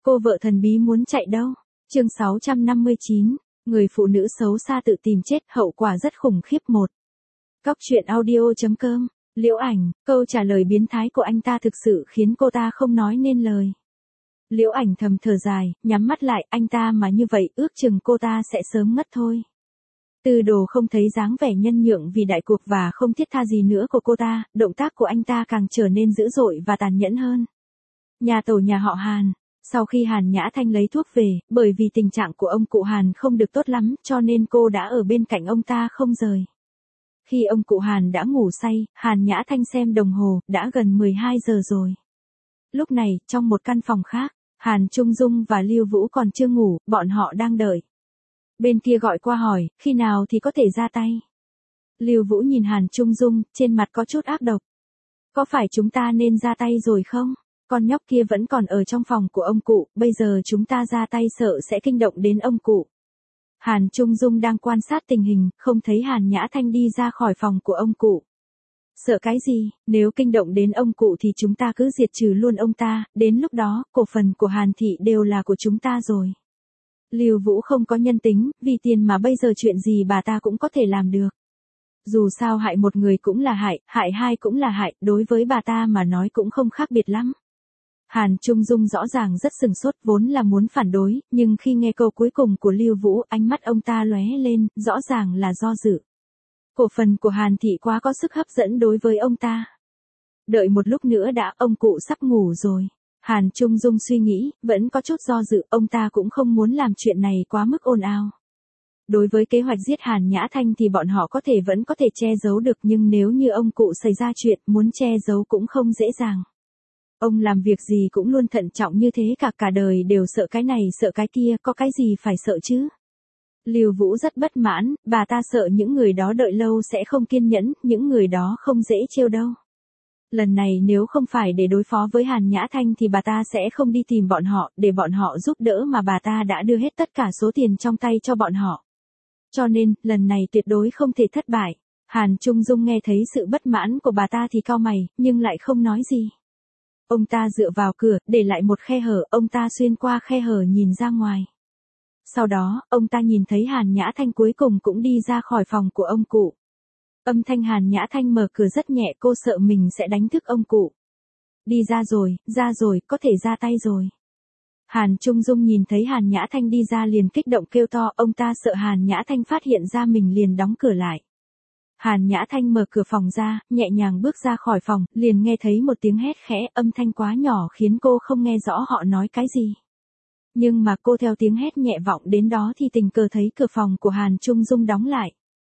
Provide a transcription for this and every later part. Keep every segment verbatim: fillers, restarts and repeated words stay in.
Cô vợ thần bí muốn chạy đâu? Chương sáu trăm năm mươi chín, người phụ nữ xấu xa tự tìm chết, hậu quả rất khủng khiếp một. Cóc truyện audio chấm com, Liễu Ảnh, câu trả lời biến thái của anh ta thực sự khiến cô ta không nói nên lời. Liễu Ảnh thầm thở dài, nhắm mắt lại, anh ta mà như vậy ước chừng cô ta sẽ sớm ngất thôi. Tư Đồ không thấy dáng vẻ nhân nhượng vì đại cuộc và không thiết tha gì nữa của cô ta, động tác của anh ta càng trở nên dữ dội và tàn nhẫn hơn. Nhà tổ nhà họ Hàn. Sau khi Hàn Nhã Thanh lấy thuốc về, bởi vì tình trạng của ông cụ Hàn không được tốt lắm, cho nên cô đã ở bên cạnh ông ta không rời. Khi ông cụ Hàn đã ngủ say, Hàn Nhã Thanh xem đồng hồ, đã gần mười hai giờ rồi. Lúc này, trong một căn phòng khác, Hàn Trung Dung và Lưu Vũ còn chưa ngủ, bọn họ đang đợi. Bên kia gọi qua hỏi, khi nào thì có thể ra tay. Lưu Vũ nhìn Hàn Trung Dung, trên mặt có chút ác độc. Có phải chúng ta nên ra tay rồi không? Con nhóc kia vẫn còn ở trong phòng của ông cụ, bây giờ chúng ta ra tay sợ sẽ kinh động đến ông cụ. Hàn Trung Dung đang quan sát tình hình, không thấy Hàn Nhã Thanh đi ra khỏi phòng của ông cụ. Sợ cái gì, nếu kinh động đến ông cụ thì chúng ta cứ diệt trừ luôn ông ta, đến lúc đó, cổ phần của Hàn Thị đều là của chúng ta rồi. Lưu Vũ không có nhân tính, vì tiền mà bây giờ chuyện gì bà ta cũng có thể làm được. Dù sao hại một người cũng là hại, hại hai cũng là hại, đối với bà ta mà nói cũng không khác biệt lắm. Hàn Trung Dung rõ ràng rất sừng sốt, vốn là muốn phản đối, nhưng khi nghe câu cuối cùng của Lưu Vũ, ánh mắt ông ta lóe lên, rõ ràng là do dự. Cổ phần của Hàn Thị quá có sức hấp dẫn đối với ông ta. Đợi một lúc nữa đã, ông cụ sắp ngủ rồi. Hàn Trung Dung suy nghĩ, vẫn có chút do dự, ông ta cũng không muốn làm chuyện này quá mức ồn ào. Đối với kế hoạch giết Hàn Nhã Thanh thì bọn họ có thể vẫn có thể che giấu được, nhưng nếu như ông cụ xảy ra chuyện, muốn che giấu cũng không dễ dàng. Ông làm việc gì cũng luôn thận trọng như thế, cả cả đời đều sợ cái này sợ cái kia, có cái gì phải sợ chứ? Lưu Vũ rất bất mãn, bà ta sợ những người đó đợi lâu sẽ không kiên nhẫn, những người đó không dễ trêu đâu. Lần này nếu không phải để đối phó với Hàn Nhã Thanh thì bà ta sẽ không đi tìm bọn họ, để bọn họ giúp đỡ mà bà ta đã đưa hết tất cả số tiền trong tay cho bọn họ. Cho nên, lần này tuyệt đối không thể thất bại. Hàn Trung Dung nghe thấy sự bất mãn của bà ta thì cau mày, nhưng lại không nói gì. Ông ta dựa vào cửa, để lại một khe hở, ông ta xuyên qua khe hở nhìn ra ngoài. Sau đó, ông ta nhìn thấy Hàn Nhã Thanh cuối cùng cũng đi ra khỏi phòng của ông cụ. Âm thanh Hàn Nhã Thanh mở cửa rất nhẹ, cô sợ mình sẽ đánh thức ông cụ. Đi ra rồi, ra rồi, có thể ra tay rồi. Hàn Trung Dung nhìn thấy Hàn Nhã Thanh đi ra liền kích động kêu to, ông ta sợ Hàn Nhã Thanh phát hiện ra mình liền đóng cửa lại. Hàn Nhã Thanh mở cửa phòng ra, nhẹ nhàng bước ra khỏi phòng, liền nghe thấy một tiếng hét khẽ, âm thanh quá nhỏ khiến cô không nghe rõ họ nói cái gì. Nhưng mà cô theo tiếng hét nhẹ vọng đến đó thì tình cờ thấy cửa phòng của Hàn Trung Dung đóng lại.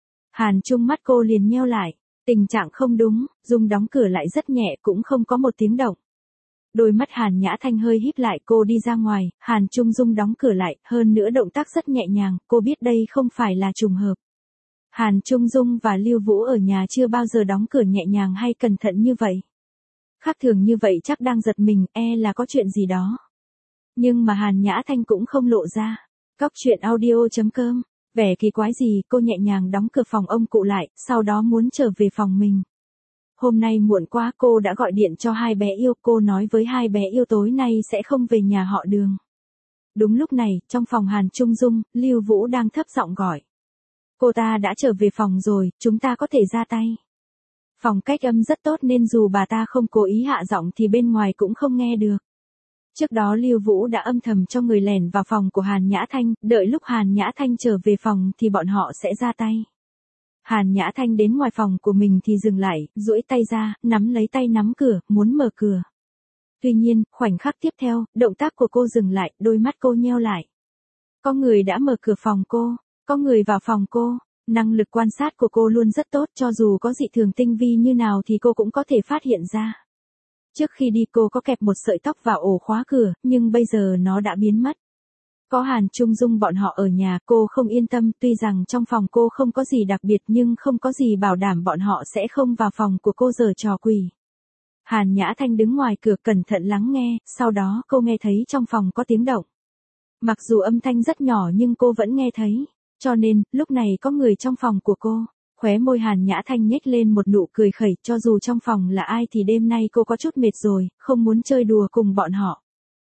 Hàn Trung mắt cô liền nheo lại, tình trạng không đúng, Dung đóng cửa lại rất nhẹ cũng không có một tiếng động. Đôi mắt Hàn Nhã Thanh hơi híp lại, cô đi ra ngoài, Hàn Trung Dung đóng cửa lại, hơn nữa động tác rất nhẹ nhàng, cô biết đây không phải là trùng hợp. Hàn Trung Dung và Lưu Vũ ở nhà chưa bao giờ đóng cửa nhẹ nhàng hay cẩn thận như vậy. Khác thường như vậy chắc đang giật mình, e là có chuyện gì đó. Nhưng mà Hàn Nhã Thanh cũng không lộ ra. Cóc truyện audio chấm com, vẻ kỳ quái gì, cô nhẹ nhàng đóng cửa phòng ông cụ lại, sau đó muốn trở về phòng mình. Hôm nay muộn quá, cô đã gọi điện cho hai bé yêu, cô nói với hai bé yêu tối nay sẽ không về nhà họ Đường. Đúng lúc này, trong phòng Hàn Trung Dung, Lưu Vũ đang thấp giọng gọi. Cô ta đã trở về phòng rồi, chúng ta có thể ra tay. Phòng cách âm rất tốt nên dù bà ta không cố ý hạ giọng thì bên ngoài cũng không nghe được. Trước đó Lưu Vũ đã âm thầm cho người lẻn vào phòng của Hàn Nhã Thanh, đợi lúc Hàn Nhã Thanh trở về phòng thì bọn họ sẽ ra tay. Hàn Nhã Thanh đến ngoài phòng của mình thì dừng lại, duỗi tay ra, nắm lấy tay nắm cửa, muốn mở cửa. Tuy nhiên, khoảnh khắc tiếp theo, động tác của cô dừng lại, đôi mắt cô nheo lại. Có người đã mở cửa phòng cô, có người vào phòng cô, năng lực quan sát của cô luôn rất tốt, cho dù có dị thường tinh vi như nào thì cô cũng có thể phát hiện ra. Trước khi đi cô có kẹp một sợi tóc vào ổ khóa cửa, nhưng bây giờ nó đã biến mất. Có Hàn Trung Dung bọn họ ở nhà, cô không yên tâm, tuy rằng trong phòng cô không có gì đặc biệt nhưng không có gì bảo đảm bọn họ sẽ không vào phòng của cô giở trò quỷ. Hàn Nhã Thanh đứng ngoài cửa cẩn thận lắng nghe, sau đó cô nghe thấy trong phòng có tiếng động. Mặc dù âm thanh rất nhỏ nhưng cô vẫn nghe thấy, cho nên, lúc này có người trong phòng của cô. Khóe môi Hàn Nhã Thanh nhếch lên một nụ cười khẩy, cho dù trong phòng là ai thì đêm nay cô có chút mệt rồi, không muốn chơi đùa cùng bọn họ.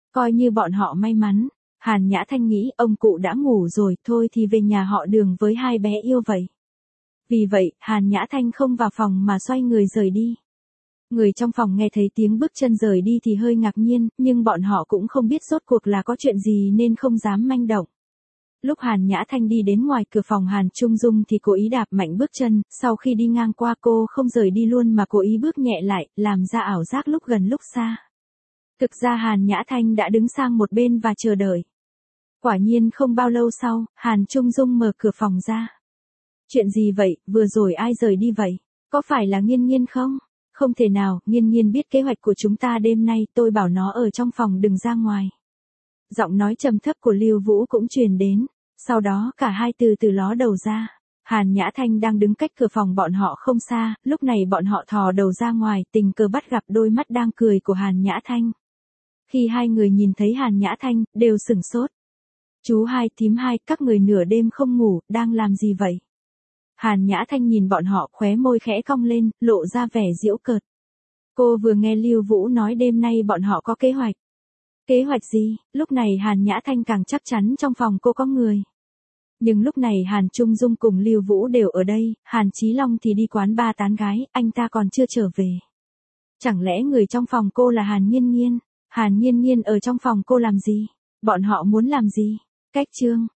Coi như bọn họ may mắn. Hàn Nhã Thanh nghĩ ông cụ đã ngủ rồi, thôi thì về nhà họ Đường với hai bé yêu vậy. Vì vậy, Hàn Nhã Thanh không vào phòng mà xoay người rời đi. Người trong phòng nghe thấy tiếng bước chân rời đi thì hơi ngạc nhiên, nhưng bọn họ cũng không biết rốt cuộc là có chuyện gì nên không dám manh động. Lúc Hàn Nhã Thanh đi đến ngoài cửa phòng Hàn Trung Dung thì cố ý đạp mạnh bước chân, sau khi đi ngang qua cô không rời đi luôn mà cố ý bước nhẹ lại, làm ra ảo giác lúc gần lúc xa. Thực ra Hàn Nhã Thanh đã đứng sang một bên và chờ đợi. Quả nhiên không bao lâu sau, Hàn Trung Dung mở cửa phòng ra. Chuyện gì vậy, vừa rồi ai rời đi vậy? Có phải là Nghiên Nghiên không? Không thể nào, Nghiên Nghiên biết kế hoạch của chúng ta đêm nay, tôi bảo nó ở trong phòng đừng ra ngoài. Giọng nói trầm thấp của Lưu Vũ cũng truyền đến, sau đó cả hai từ từ ló đầu ra. Hàn Nhã Thanh đang đứng cách cửa phòng bọn họ không xa, lúc này bọn họ thò đầu ra ngoài, tình cờ bắt gặp đôi mắt đang cười của Hàn Nhã Thanh. Khi hai người nhìn thấy Hàn Nhã Thanh, đều sửng sốt. Chú hai, thím hai, các người nửa đêm không ngủ, đang làm gì vậy? Hàn Nhã Thanh nhìn bọn họ, khóe môi khẽ cong lên, lộ ra vẻ giễu cợt. Cô vừa nghe Lưu Vũ nói đêm nay bọn họ có kế hoạch. Kế hoạch gì? Lúc này Hàn Nhã Thanh càng chắc chắn trong phòng cô có người. Nhưng lúc này Hàn Trung Dung cùng Lưu Vũ đều ở đây, Hàn Chí Long thì đi quán ba tán gái, anh ta còn chưa trở về. Chẳng lẽ người trong phòng cô là Hàn Nghiên Nghiên? Hàn Nghiên Nghiên ở trong phòng cô làm gì? Bọn họ muốn làm gì? Cách chương